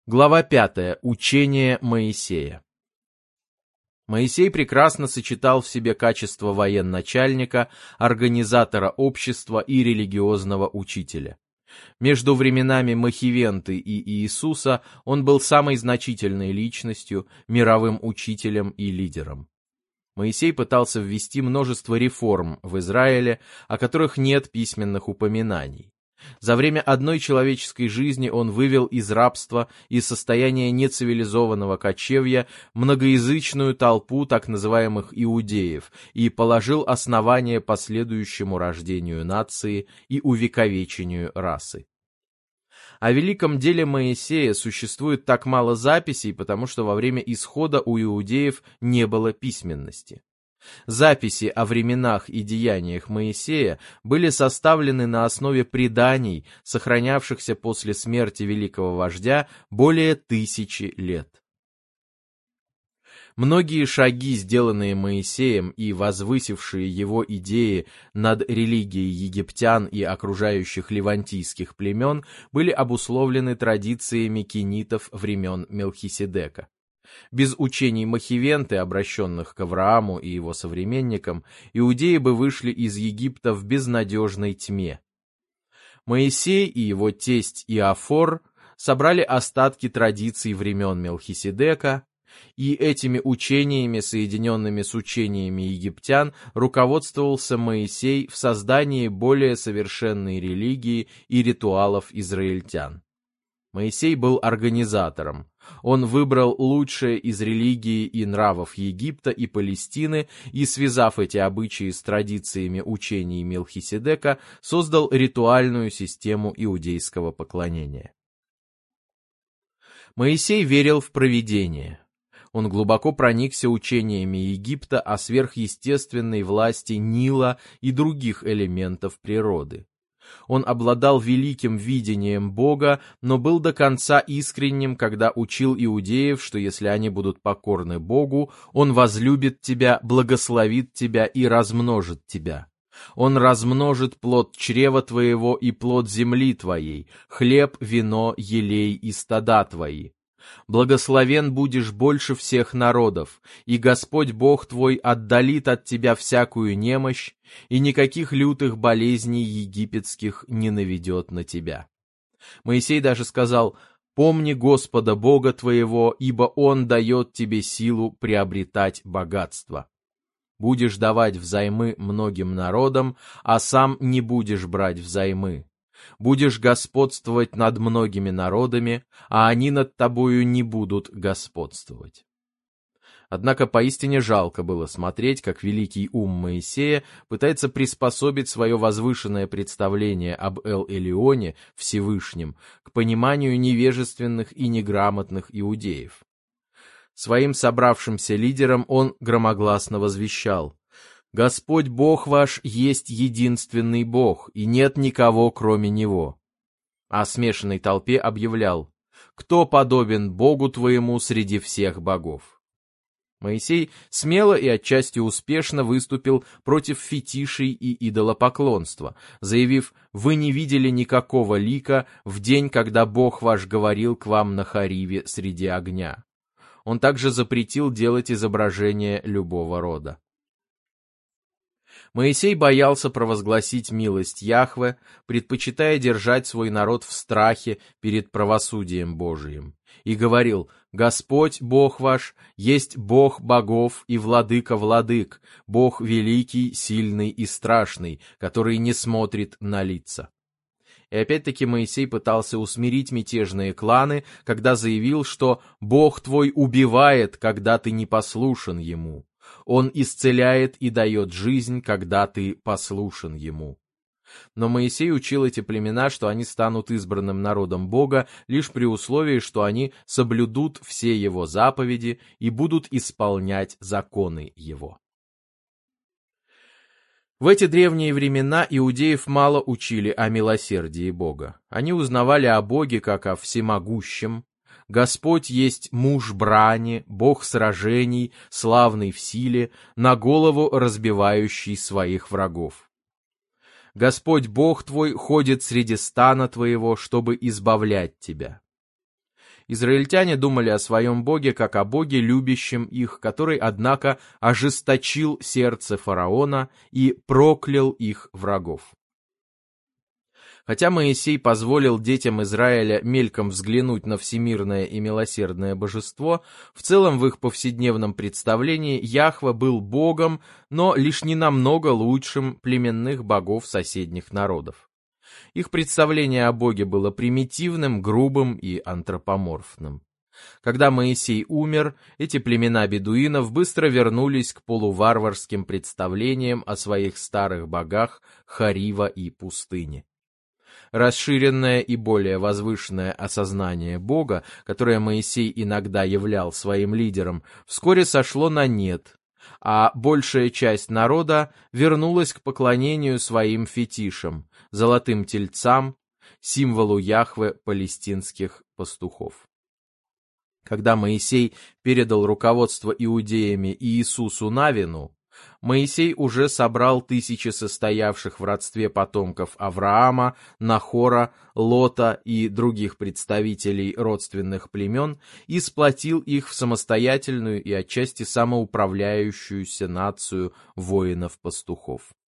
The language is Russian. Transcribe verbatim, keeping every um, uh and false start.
Глава пятая. Учение Моисея. Моисей прекрасно сочетал в себе качества военачальника, организатора общества и религиозного учителя. Между временами Махивенты и Иисуса он был самой значительной личностью, мировым учителем и лидером. Моисей пытался ввести множество реформ в Израиле, о которых нет письменных упоминаний. За время одной человеческой жизни он вывел из рабства и состояния нецивилизованного кочевья многоязычную толпу так называемых иудеев и положил основание последующему рождению нации и увековечению расы. О великом деле Моисея существует так мало записей, потому что во время исхода у иудеев не было письменности. Записи о временах и деяниях Моисея были составлены на основе преданий, сохранявшихся после смерти великого вождя более тысячи лет. Многие шаги, сделанные Моисеем и возвысившие его идеи над религией египтян и окружающих левантийских племен, были обусловлены традициями кенитов времен Мелхиседека. Без учений Махивенты, обращенных к Аврааму и его современникам, иудеи бы вышли из Египта в безнадежной тьме. Моисей и его тесть Иофор собрали остатки традиций времен Мелхиседека, и этими учениями, соединенными с учениями египтян, руководствовался Моисей в создании более совершенной религии и ритуалов израильтян. Моисей был организатором. Он выбрал лучшее из религии и нравов Египта и Палестины и, связав эти обычаи с традициями учений Мелхиседека, создал ритуальную систему иудейского поклонения. Моисей верил в провидение. Он глубоко проникся учениями Египта о сверхъестественной власти Нила и других элементов природы. Он обладал великим видением Бога, но был до конца искренним, когда учил иудеев, что если они будут покорны Богу, Он возлюбит тебя, благословит тебя и размножит тебя. Он размножит плод чрева твоего и плод земли твоей, хлеб, вино, елей и стада твои. Благословен будешь больше всех народов, и Господь Бог твой отдалит от тебя всякую немощь, и никаких лютых болезней египетских не наведет на тебя. Моисей даже сказал: «Помни Господа Бога твоего, ибо Он дает тебе силу приобретать богатство. Будешь давать взаймы многим народам, а сам не будешь брать взаймы. Будешь господствовать над многими народами, а они над тобою не будут господствовать». Однако поистине жалко было смотреть, как великий ум Моисея пытается приспособить свое возвышенное представление об Эл-Элионе, Всевышнем, к пониманию невежественных и неграмотных иудеев. Своим собравшимся лидерам он громогласно возвещал: «Господь Бог ваш есть единственный Бог, и нет никого, кроме Него». А смешанной толпе объявлял: «Кто подобен Богу твоему среди всех богов?» Моисей смело и отчасти успешно выступил против фетишей и идолопоклонства, заявив: «Вы не видели никакого лика в день, когда Бог ваш говорил к вам на Хориве среди огня». Он также запретил делать изображения любого рода. Моисей боялся провозгласить милость Яхве, предпочитая держать свой народ в страхе перед правосудием Божиим, и говорил: «Господь, Бог ваш, есть Бог богов и владыка владык, Бог великий, сильный и страшный, который не смотрит на лица». И опять-таки Моисей пытался усмирить мятежные кланы, когда заявил, что «Бог твой убивает, когда ты не послушен Ему. Он исцеляет и дает жизнь, когда ты послушен Ему». Но Моисей учил эти племена, что они станут избранным народом Бога лишь при условии, что они соблюдут все Его заповеди и будут исполнять законы Его. В эти древние времена иудеев мало учили о милосердии Бога. Они узнавали о Боге как о всемогущем. Господь есть муж брани, Бог сражений, славный в силе, на голову разбивающий своих врагов. Господь Бог твой ходит среди стана твоего, чтобы избавлять тебя. Израильтяне думали о своем Боге как о Боге, любящем их, который, однако, ожесточил сердце фараона и проклял их врагов. Хотя Моисей позволил детям Израиля мельком взглянуть на всемирное и милосердное божество, в целом в их повседневном представлении Яхве был Богом, но лишь не намного лучшим племенных богов соседних народов. Их представление о Боге было примитивным, грубым и антропоморфным. Когда Моисей умер, эти племена бедуинов быстро вернулись к полуварварским представлениям о своих старых богах Харива и пустыне. Расширенное и более возвышенное осознание Бога, которое Моисей иногда являл своим лидером, вскоре сошло на нет, а большая часть народа вернулась к поклонению своим фетишам, золотым тельцам, символу Яхве палестинских пастухов. Когда Моисей передал руководство иудеями Иисусу Навину, Моисей уже собрал тысячи состоявших в родстве потомков Авраама, Нахора, Лота и других представителей родственных племен и сплотил их в самостоятельную и отчасти самоуправляющуюся нацию воинов-пастухов.